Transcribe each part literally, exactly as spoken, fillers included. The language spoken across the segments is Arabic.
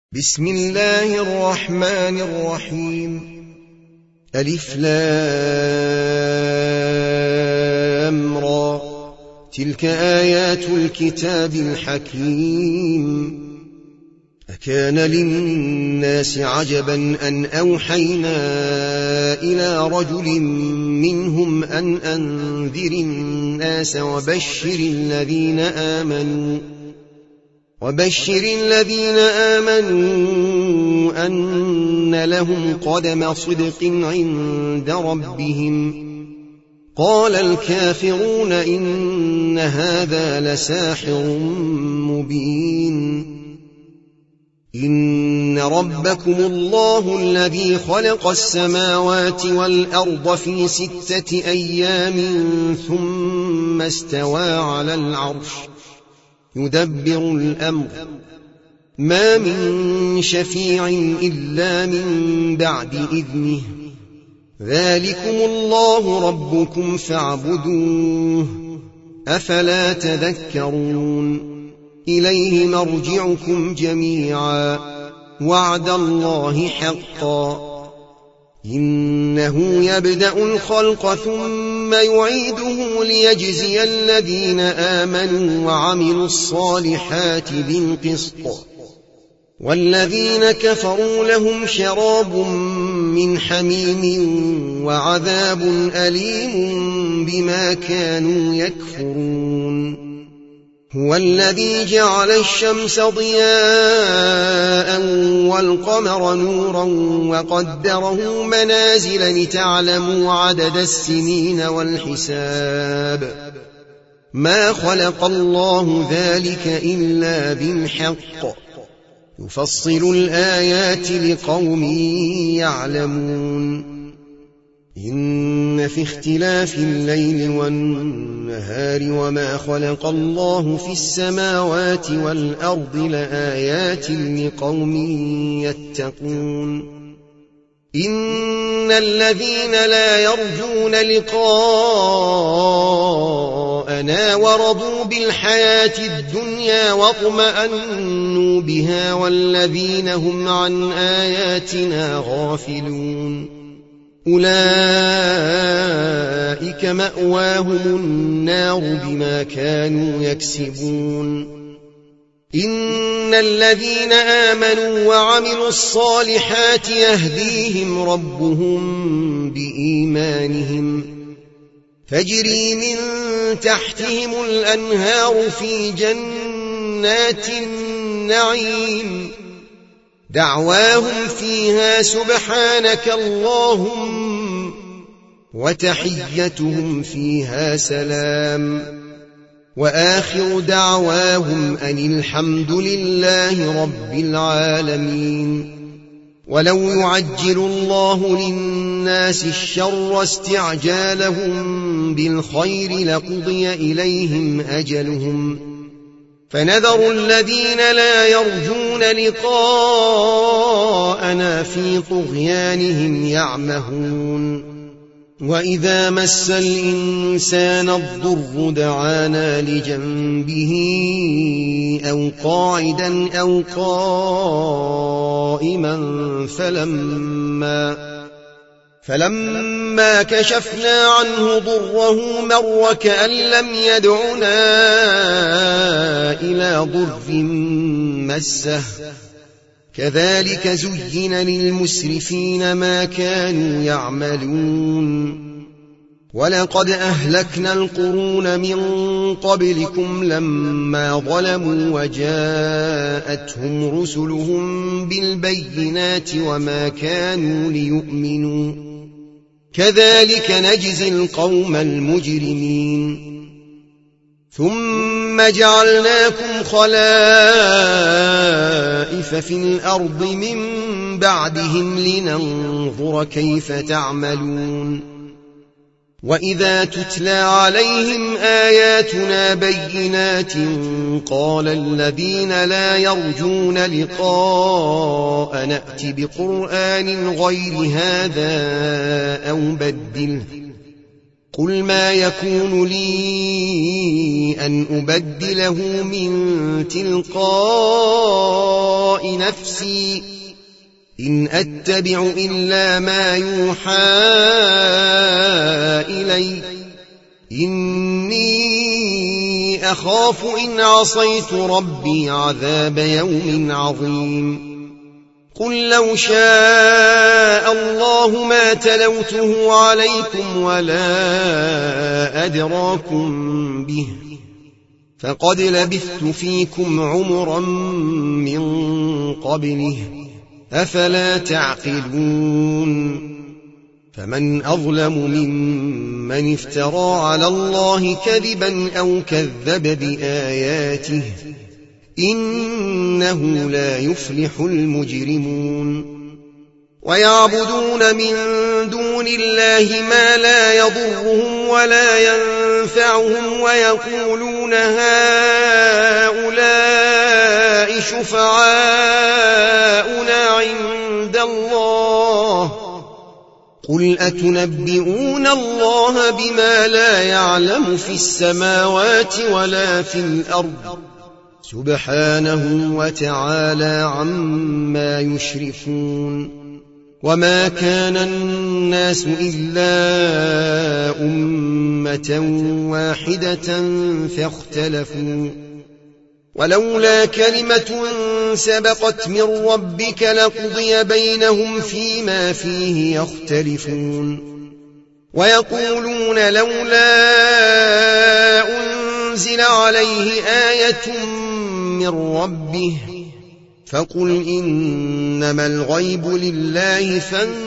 بسم الله الرحمن الرحيم. ألف لام را، تلك آيات الكتاب الحكيم. أكان للناس عجبا أن أوحينا إلى رجل منهم أن أنذر الناس وبشر الذين آمنوا وبشر الذين آمنوا أن لهم قدم صدق عند ربهم. قال الكافرون إن هذا لساحر مبين. إن ربكم الله الذي خلق السماوات والأرض في ستة أيام ثم استوى على العرش يدبر الأمر، ما من شفيع إلا من بعد إذنه. ذلكم الله ربكم فاعبدوه، أفلا تذكرون. إليه مرجعكم جميعا، وعد الله حقا. إنه يبدأ الخلق ثم يعيده ليجزي الذين آمنوا وعملوا الصالحات بالقسط، والذين كفروا لهم شراب من حميم وعذاب أليم بما كانوا يكفرون. هو الذي جعل الشمس ضياء والقمر نورا وقدره منازل لتعلموا عدد السنين والحساب. ما خلق الله ذلك إلا بالحق، يفصل الآيات لقوم يعلمون. إن في اختلاف الليل والنهار وما خلق الله في السماوات والأرض لآيات لقوم يتقون. إن الذين لا يرجون لقاءنا ورضوا بالحياة الدنيا واطمأنوا بها والذين هم عن آياتنا غافلون أولئك مأواهم النار بما كانوا يكسبون. إن الذين آمنوا وعملوا الصالحات يهديهم ربهم بإيمانهم، فجري من تحتهم الأنهار في جنات النعيم، دعواهم فيها سبحانك اللهم وتحيتهم فيها سلام، وآخر دعواهم أن الحمد لله رب العالمين. ولو يعجل الله للناس الشر استعجالهم بالخير لقضي إليهم أجلهم، فنذر الذين لا يرجون لقاءنا في طغيانهم يعمهون. وإذا مس الإنسان الضر دعانا لجنبه أو قاعدا أو قائما فلما فلما كشفنا عنه ضره مر كأن لم يدعنا إلى ضر مسه. كذلك زين للمسرفين ما كانوا يعملون. ولقد أهلكنا القرون من قبلكم لما ظلموا وجاءتهم رسلهم بالبينات وما كانوا ليؤمنوا، كذلك نجزي القوم المجرمين. ثم جعلناكم خلائف في الأرض من بعدهم لننظر كيف تعملون. وإذا تتلى عليهم آياتنا بينات قال الذين لا يرجون لقاء نأت بقرآن غير هذا أو بدله قل ما يكون لي أن أبدله من تلقاء نفسي إن أتبع إلا ما يوحى إلي إني أخاف إن عصيت ربي عذاب يوم عظيم قل لو شاء الله ما تلوته عليكم ولا أدراكم به فقد لبثت فيكم عمرا من قبله أفلا تعقلون فمن أظلم ممن افترى على الله كذبا أو كذب بآياته إنه لا يفلح المجرمون ويعبدون من دون الله ما لا يضرهم ولا ينفعهم ويقولون هؤلاء شفعاؤنا عند الله قل أتنبئون الله بما لا يعلم في السماوات ولا في الأرض سبحانه وتعالى عما يشركون وما كان الناس إلا أمة واحدة فاختلفوا ولولا كلمة سبقت من ربك لقضي بينهم فيما فيه يختلفون ويقولون لولا أنزل عليه آية من ربه فقل إنما الغيب لله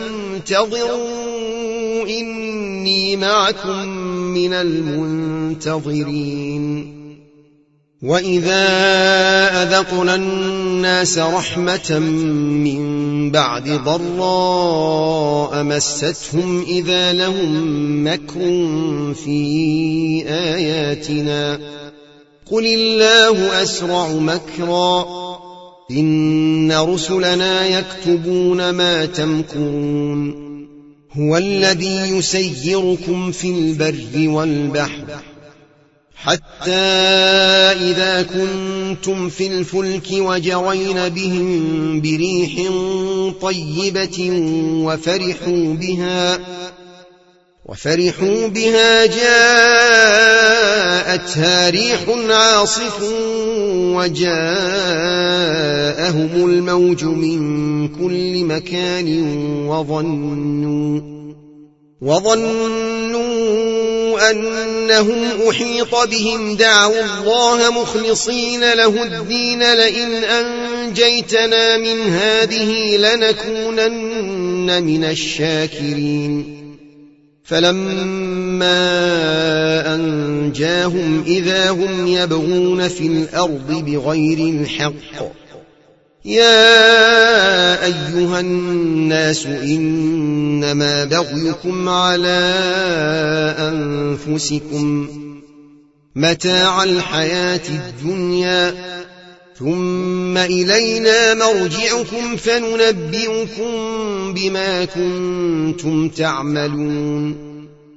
فانتظروا إني معكم من المنتظرين وإذا أذقنا الناس رحمة من بعد ضراء مستهم إذا لهم مكر في آياتنا قل الله أسرع مكرا إن رسلنا يكتبون ما تمكرون هو الذي يسيركم في البر والبحر حتى إذا كنتم في الفلك وجرين بهم بريح طيبة وفرحوا بها وفرحوا بها جاءتها ريح عاصف وجاءهم الموج من كل مكان وظنوا وظنوا أنهم أحيط بهم دعوا الله مخلصين له الدين لئن أنجيتنا من هذه لنكونن من الشاكرين فلما أنجاهم إذا هم يبغون في الأرض بغير الحق يا أيها الناس إنما بغيكم على أنفسكم متاع الحياة الدنيا ثم إلينا مرجعكم فننبئكم بما كنتم تعملون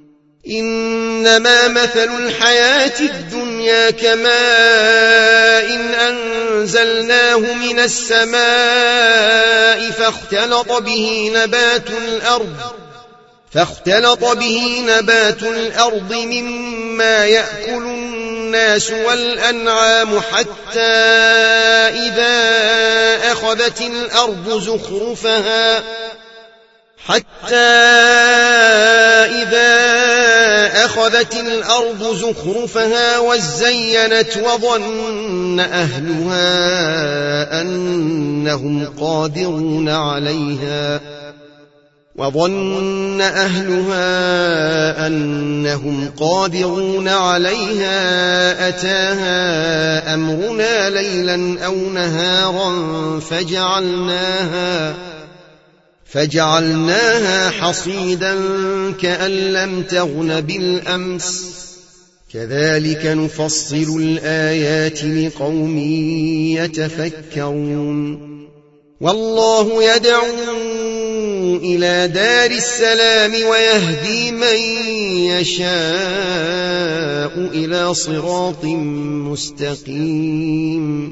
إنما مثل الحياة الدنيا كماء إن أنزلناه من السماء فاختلط به نبات الأرض فاختلط به نبات الأرض مما يأكل الناس والأنعام حتى إذا أخذت الأرض زخرفها حتى إذا أخذت الأرض زخرفها وزينت وظن أهلها أنهم قادرون عليها وظن أهلها أنهم قادرون عليها أتاها أمرنا ليلا أو نهارا فجعلناها فجعلناها حصيدا كأن لم تغن بالأمس كذلك نفصل الآيات لقوم يتفكرون والله يدعو إلى دار السلام ويهدي من يشاء إلى صراط مستقيم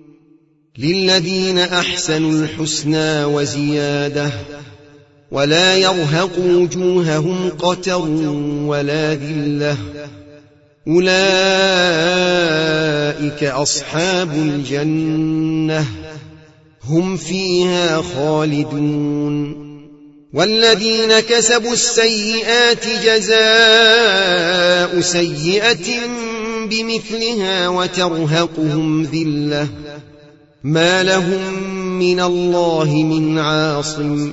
للذين أحسنوا الحسنى وزيادة ولا يرهق وجوههم قتر ولا ذلة أولئك أصحاب الجنة هم فيها خالدون والذين كسبوا السيئات جزاء سيئة بمثلها وترهقهم ذلة ما لهم من الله من عاصم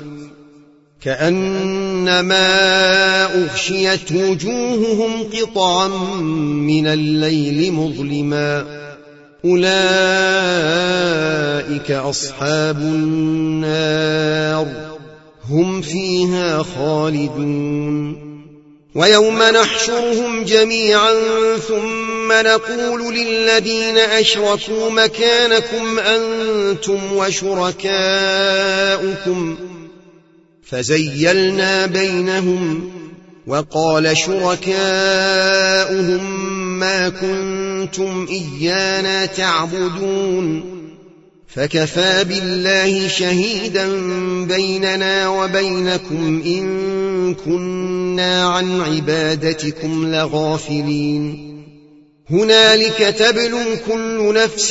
كأنما أغشيت وجوههم قطعا من الليل مظلما أولئك أصحاب النار هم فيها خالدون ويوم نحشرهم جميعا ثم نقول للذين أشركوا مكانكم أنتم وشركاؤكم فزيلنا بينهم وقال شركاؤهم ما كنتم إيانا تعبدون فكفى بالله شهيدا بيننا وبينكم إن كنا عن عبادتكم لغافلين هنالك تبلو كل نفس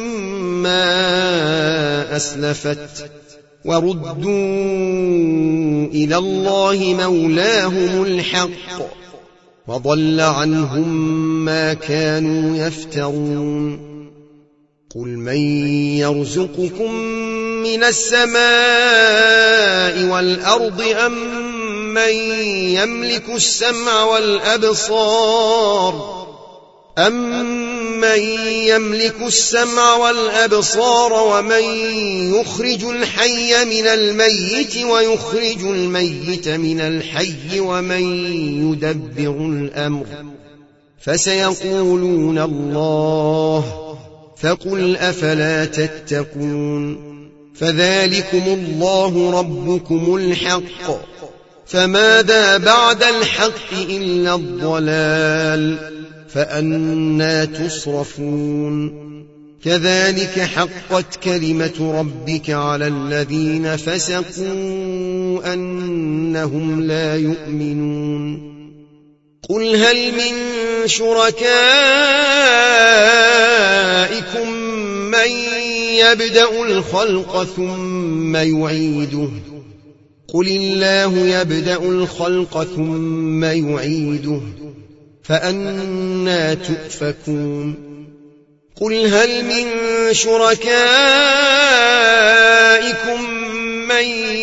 ما أسلفت وردوا إلى الله مولاهم الحق وضل عنهم ما كانوا يفترون قل من يرزقكم من السماء والأرض أم من يملك السمع والأبصار أمن يملك السمع والأبصار ومن يخرج الحي من الميت ويخرج الميت من الحي ومن يدبر الأمر فسيقولون الله فقل أفلا تتقون فذلكم الله ربكم الحق فماذا بعد الحق إلا الضلال فأنى تصرفون كذلك حقت كلمة ربك على الذين فسقوا أنهم لا يؤمنون قل هل من شركائكم من يبدأ الخلق ثم يعيده قل الله يبدأ الخلق ثم يعيده فأنى تؤفكون قل هل من شركائكم من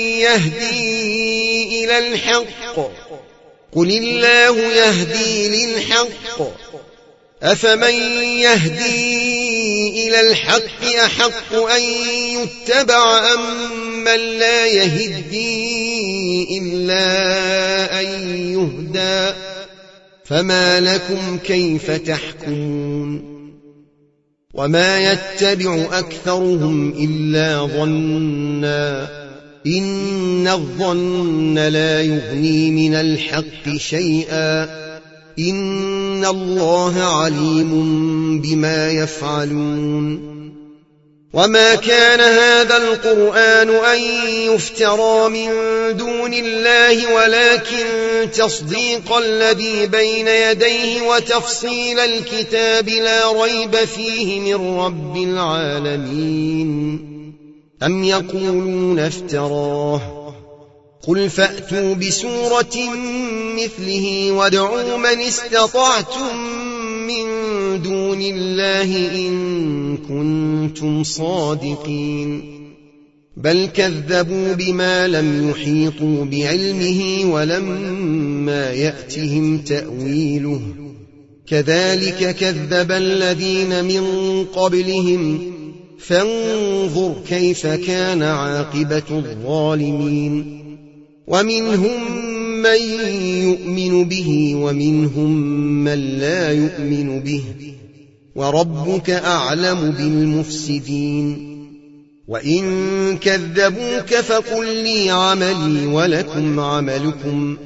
يهدي إلى الحق قل الله يهدي للحق أفمن يهدي إلى الحق أحق أن يتبع أم من لا يهدي إلا أن يهدى فما لكم كيف تحكمون وما يتبع أكثرهم إلا ظنا إن الظن لا يغني من الحق شيئا إن الله عليم بما يفعلون وما كان هذا القرآن أن يفترى من دون الله ولكن تصديق الذي بين يديه وتفصيل الكتاب لا ريب فيه من رب العالمين أم يقولون افتراه قل فأتوا بسورة مثله وادعوا من استطعتم من دون الله إن كنتم صادقين بل كذبوا بما لم يحيطوا بعلمه ولما يأتهم تأويله كذلك كذب الذين من قبلهم فانظر كيف كان عاقبة الظالمين ومنهم من يؤمن به ومنهم من لا يؤمن به وربك أعلم بالمفسدين وإن كذبوك فقل لي عملي ولكم عملكم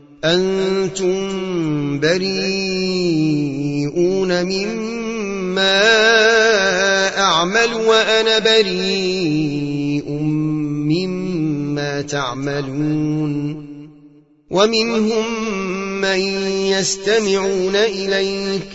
أنتم بريئون مما أعمل وأنا بريء مما تعملون ومنهم من يستمعون إليك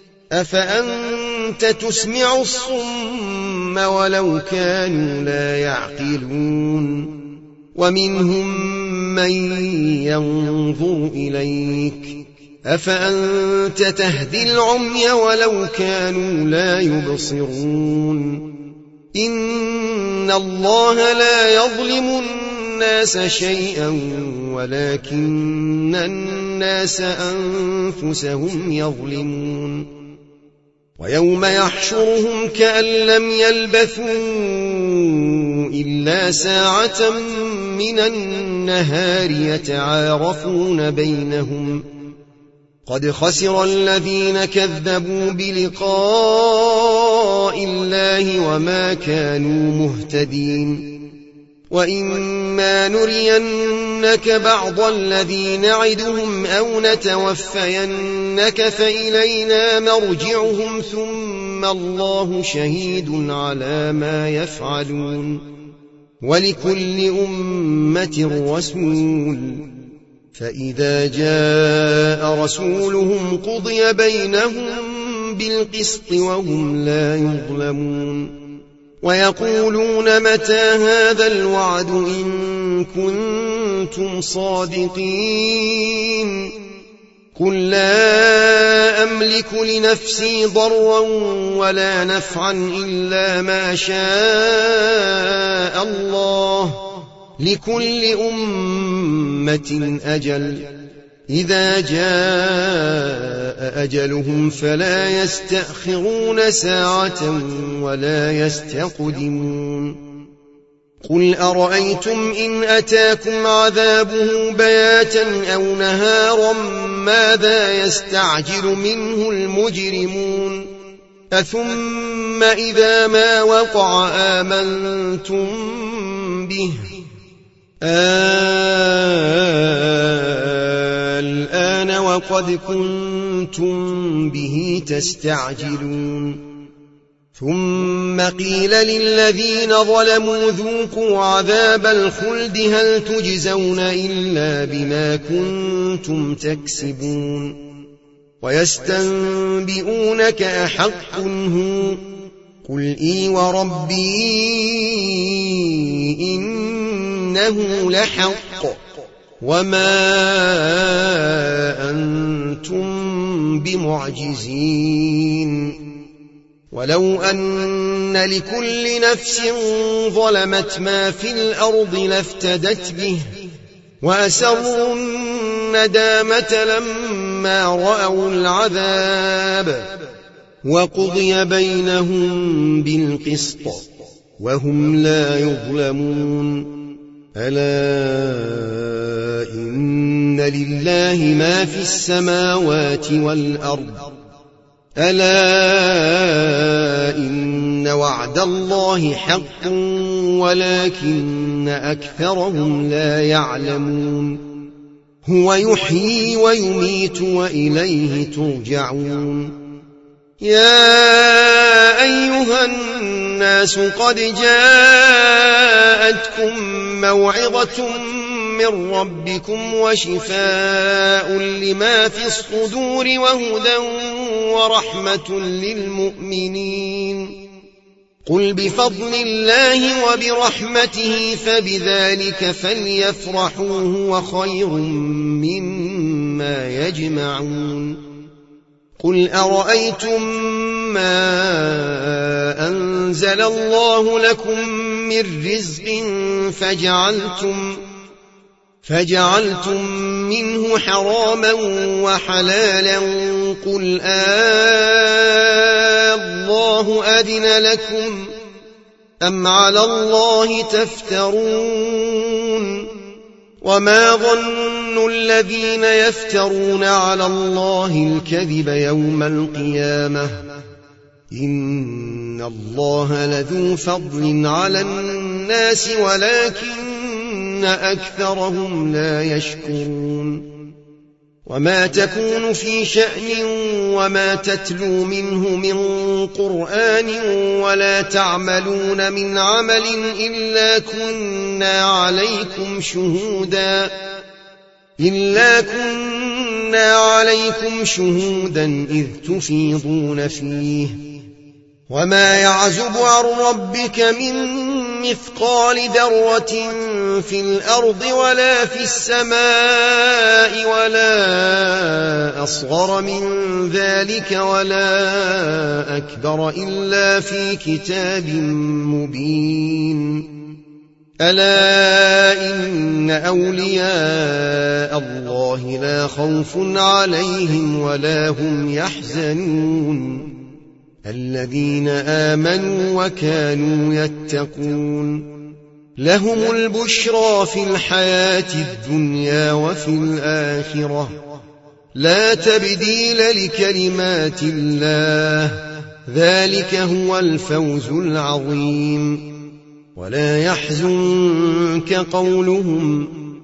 أفأنت تسمع الصم ولو كانوا لا يعقلون ومنهم من ينظر إليك أفأنت تهدي العمي ولو كانوا لا يبصرون إن الله لا يظلم الناس شيئا ولكن الناس أنفسهم يظلمون ويوم يحشرهم كأن لم يلبثوا إلا ساعة من النهار يتعارفون بينهم قد خسر الذين كذبوا بلقاء الله وما كانوا مهتدين وإما نرينك بعض الذي نعدهم أو نتوفينك فإلينا مرجعهم ثم الله شهيد على ما يفعلون ولكل أمة رسول فإذا جاء رسولهم قضي بينهم بالقسط وهم لا يظلمون ويقولون متى هذا الوعد إن كنتم صادقين قل لا أملك لنفسي ضرا ولا نفعا إلا ما شاء الله لكل أمة أجل إذا جاء أجلهم فلا يستأخرون ساعة ولا يستقدمون قل أرأيتم إن أتاكم عذابه بياتا أو نهارا ماذا يستعجل منه المجرمون أثم إذا ما وقع آمنتم به الآن وقد كنتم به تستعجلون ثم قيل للذين ظلموا ذوقوا عذاب الخلد هل تجزون إلا بما كنتم تكسبون ويستنبئونك أحق هو قل إي وربي إنه لحق وما أنتم بمعجزين ولو أن لكل نفس ظلمت ما في الأرض لافتدت به وأسروا الندامة لما رأوا العذاب وقضي بينهم بالقسط وهم لا يظلمون ألا إن لله ما في السماوات والأرض ألا إن وعد الله حق ولكن أكثرهم لا يعلمون هو يحيي ويميت وإليه ترجعون يا أيها الناس قد جاءتكم موعظة من ربكم وشفاء لما في الصدور وهدى ورحمة للمؤمنين قل بفضل الله وبرحمته فبذلك فليفرحوا هو خير مما يجمعون قل أرأيتم ما أنزل الله لكم من رزق فجعلتم فجعلتم منه حراما وحلالا قل آه الله أذن لكم أم على الله تفترون وما ظن الذين يفترون على الله الكذب يوم القيامة إن الله لذو فضل على الناس ولكن أكثرهم لا يشكرون وما تكون في شأن وما تتلو منه من قرآن ولا تعملون من عمل إلا كنا عليكم شهودا إلا كنا عليكم شهودا إذ تفيضون فيه وما يعزب عن ربك من مثقال ذرة في الأرض ولا في السماء ولا أصغر من ذلك ولا أكبر إلا في كتاب مبين ألا إن أولياء الله لا خوف عليهم ولا هم يحزنون الذين آمنوا وكانوا يتقون لهم البشرى في الحياة الدنيا وفي الآخرة لا تبديل لكلمات الله ذلك هو الفوز العظيم ولا يحزنك قولهم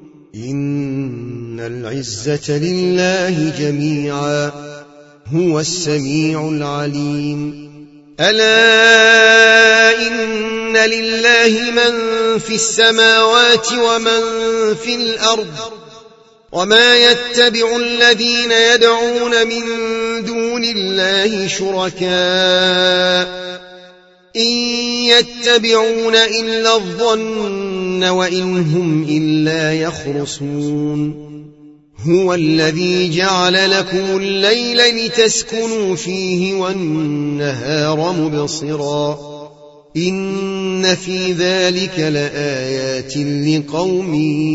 إن العزة لله جميعا هو السميع العليم ألا إن لله من في السماوات ومن في الأرض وما يتبع الذين يدعون من دون الله شركاء إن يتبعون إلا الظن وإن هم إلا يخرصون هو الذي جعل لكم الليل لتسكنوا فيه والنهار مبصرا إن في ذلك لآيات لقوم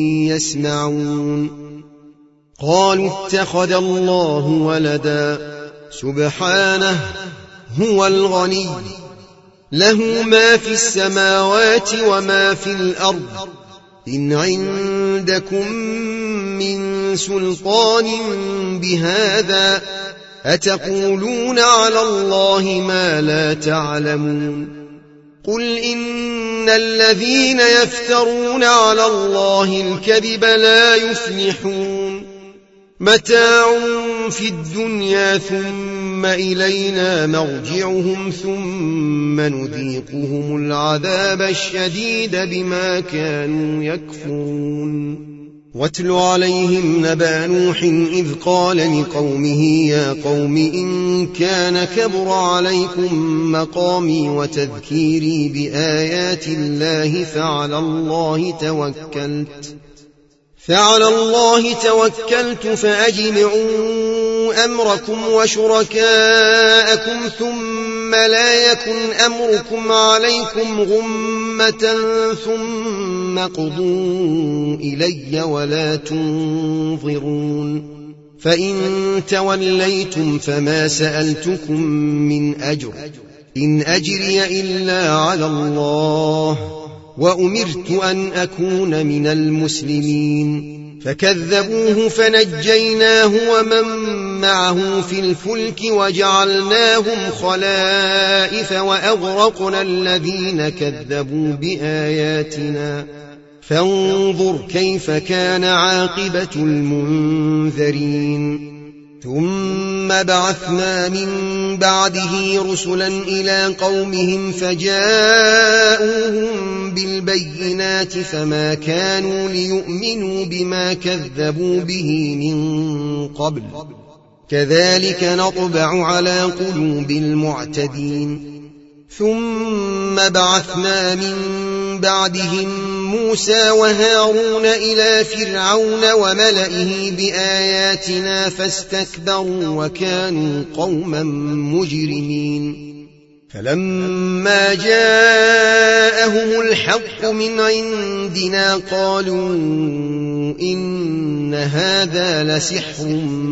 يسمعون قالوا اتخذ الله ولدا سبحانه هو الغني له ما في السماوات وما في الأرض إن عندكم من سلطان بهذا أتقولون على الله ما لا تعلمون قل إن الذين يفترون على الله الكذب لا يفلحون متاع في الدنيا ثم إلينا مرجعهم ثم نذيقهم العذاب الشديد بما كانوا يكفرون واتل عليهم نبأ نوح إذ قال لقومه يا قوم إن كان كبر عليكم مقامي وتذكيري بآيات الله فعلى الله توكلت فعلى الله توكلت فأجمعوا أمركم وشركاءكم ثم لا يكن أمركم عليكم غمة ثم قضوا إلي ولا تنظرون فإن توليتم فما سألتكم من أجر إن أجري إلا على الله وأمرت أن أكون من المسلمين فكذبوه فنجيناه ومن معه في الفلك وجعلناهم خلائف وأغرقنا الذين كذبوا بآياتنا فانظر كيف كان عاقبة المنذرين ثم بعثنا من بعده رسلا إلى قومهم فجاءوهم بالبينات فما كانوا ليؤمنوا بما كذبوا به من قبل كذلك نطبع على قلوب المعتدين ثم بعثنا من بعدهم موسى وهارون إلى فرعون وملئه بآياتنا فاستكبروا وكانوا قوما مجرمين فلما جاءهم الحق من عندنا قالوا إن هذا لسحر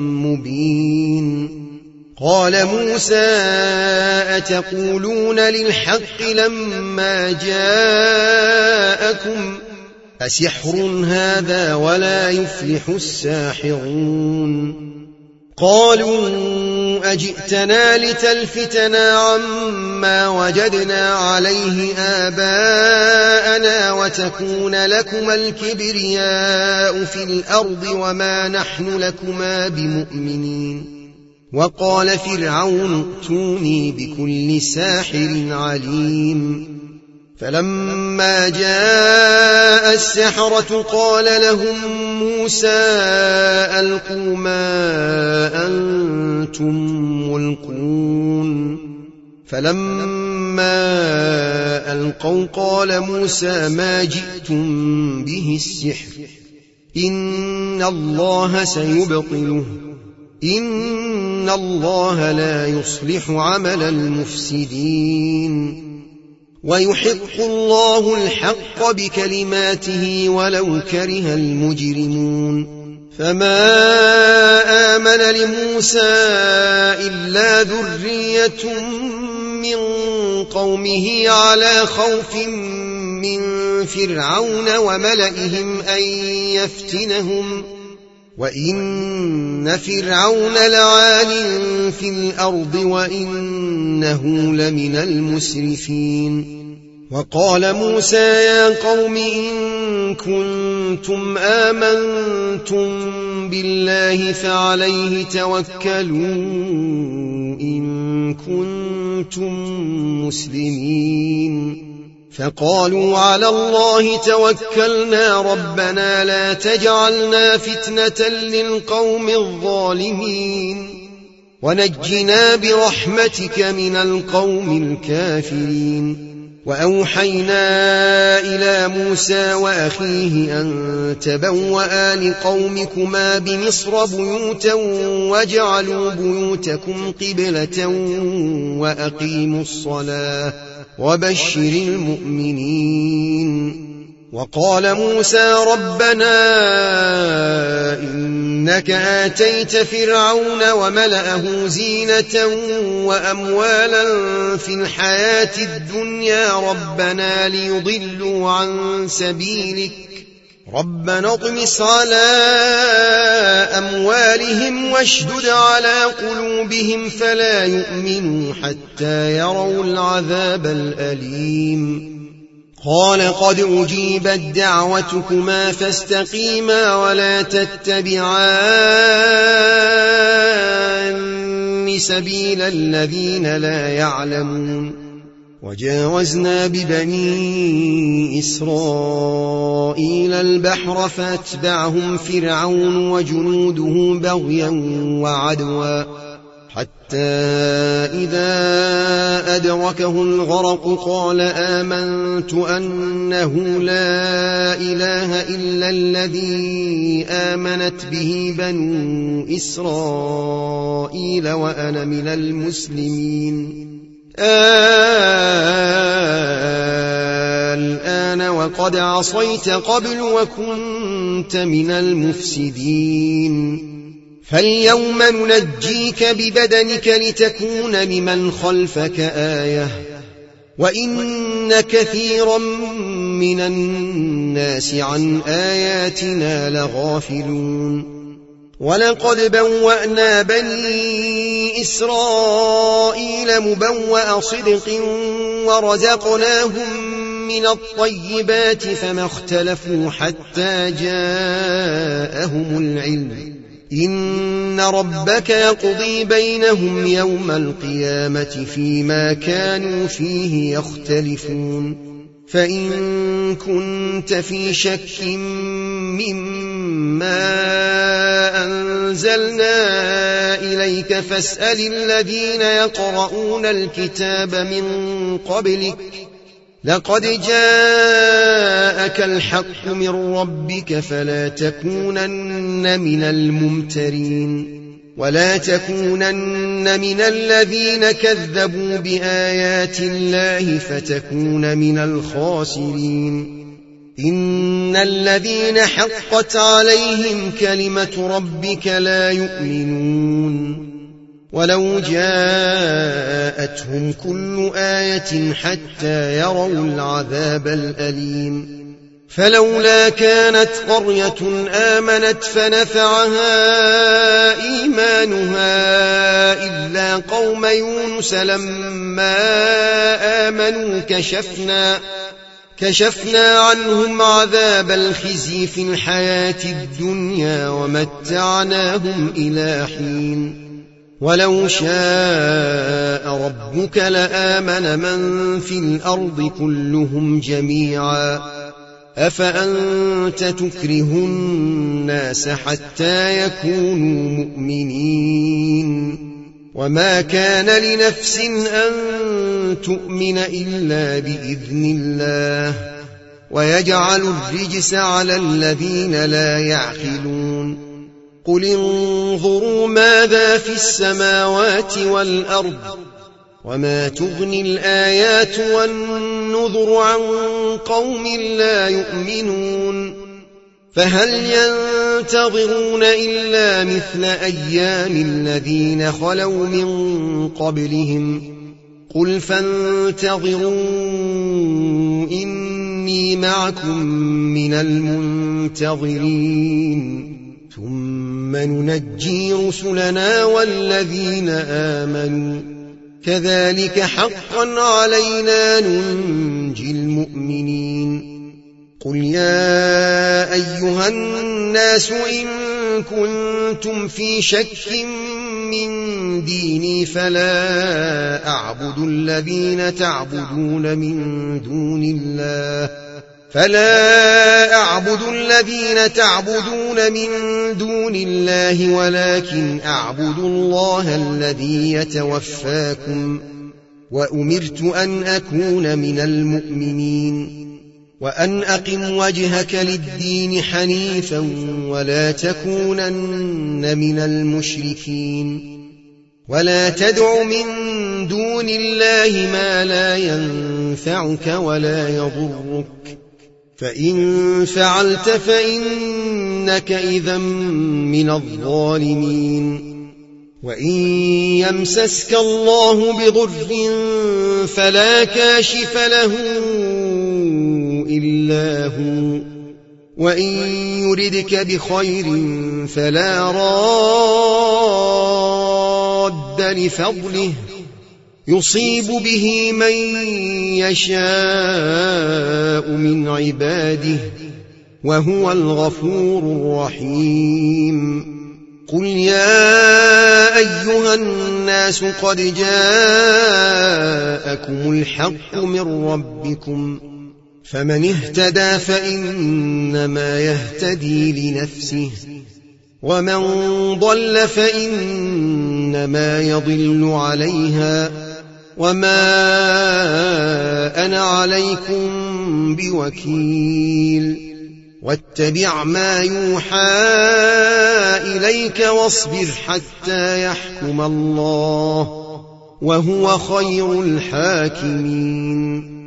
مبين قال موسى أتقولون للحق لما جاءكم أسحر هذا ولا يفلح الساحرون قالوا أجئتنا لتلفتنا عما وجدنا عليه آباءنا وتكون لكما الكبرياء في الأرض وما نحن لكما بمؤمنين. وقال فرعون ائتوني بكل ساحر عليم. فلما جاء السحرة قال لهم موسى ألقوا ما أنتم ملقون. فلما ألقوا قال موسى ما جئتم به السحر إن الله سيبطله إن الله لا يصلح عمل المفسدين ويحق الله الحق بكلماته ولو كره المجرمون. فما آمن لموسى إلا ذرية من قومه على خوف من فرعون وملئهم أن يفتنهم وإن فرعون لعال في الأرض وإنه لمن المسرفين. وقال موسى يا قوم إن كنتم آمنتم بالله فعليه توكلوا إن كنتم مسلمين. فقالوا على الله توكلنا ربنا لا تجعلنا فتنة للقوم الظالمين ونجنا برحمتك من القوم الكافرين. وأوحينا إلى موسى وأخيه أن تبوأ لقومكما بمصر بيوتا واجعلوا بيوتكم قبلة وأقيموا الصلاة وبشر المؤمنين. وقال موسى ربنا إنك آتيت فرعون وملأه زينة وأموالا في الحياة الدنيا ربنا ليضلوا عن سبيلك ربنا اطمس على أموالهم واشدد على قلوبهم فلا يؤمنوا حتى يروا العذاب الأليم. قال قد أجيبت دعوتكما فاستقيما ولا تتبعان سبيل الذين لا يعلمون. وجاوزنا ببني إسرائيل البحر فأتبعهم فرعون وجنوده بغيا وعدوا حتى إذا أدركه الغرق قال آمنت أنه لا إله إلا الذي آمنت به بنو إسرائيل وأنا من المسلمين. الآن وقد عصيت قبل وكنت من المفسدين. فاليوم ننجيك ببدنك لتكون لمن خلفك آية وإن كثيرا من الناس عن آياتنا لغافلون. ولقد بوأنا بني إسرائيل مبوأ صدق ورزقناهم من الطيبات فما اختلفوا حتى جاءهم العلم إن ربك يقضي بينهم يوم القيامة فيما كانوا فيه يختلفون. فإن كنت في شك مما أنزلنا إليك فاسأل الذين يقرؤون الكتاب من قبلك لقد جاءك الحق من ربك فلا تكونن من الممترين ولا تكونن من الذين كذبوا بآيات الله فتكون من الخاسرين. إن الذين حقت عليهم كلمة ربك لا يؤمنون ولو جاءتهم كل آية حتى يروا العذاب الأليم. فلولا كانت قرية آمنت فنفعها إيمانها إلا قوم يونس لما آمنوا كشفنا كشفنا عنهم عذاب الخزي في الحياة الدنيا ومتعناهم إلى حين ولو شاء ربك لآمن من في الأرض كلهم جميعا أفأنت تكره الناس حتى يكونوا مؤمنين وما كان لنفس أن تؤمن إلا بإذن الله ويجعل الرجس على الذين لا يعقلون قل انظروا ماذا في السماوات والأرض وما تغني الآيات والنذر عن قوم لا يؤمنون فهل ينتظرون إلا مثل أيام الذين خلوا من قبلهم قل فانتظروا إني معكم من المنتظرين ثم ننجي رسلنا والذين آمنوا كذلك حقا علينا ننجي المؤمنين قل يا أيها الناس إن كنتم في شك من ديني فلا أعبد الذين تعبدون من دون الله فلا أعبد الذين تعبدون من دون الله ولكن أعبد الله الذي يتوفاكم وأمرت أن أكون من المؤمنين وأن أقم وجهك للدين حنيفا ولا تكونن من المشركين ولا تدع من دون الله ما لا ينفعك ولا يضرك فإن فعلت فإنك إذا من الظالمين وإن يمسسك الله بضر فلا كاشف له إلا هو وإن يردك بخير فلا راد لفضله يصيب به من يشاء من عباده وهو الغفور الرحيم قل يا أيها الناس قد جاءكم الحق من ربكم فمن اهتدى فإنما يهتدي لنفسه ومن ضل فإنما يضل عليها وما أنا عليكم بوكيل واتبع ما يوحى إليك واصبر حتى يحكم الله وهو خير الحاكمين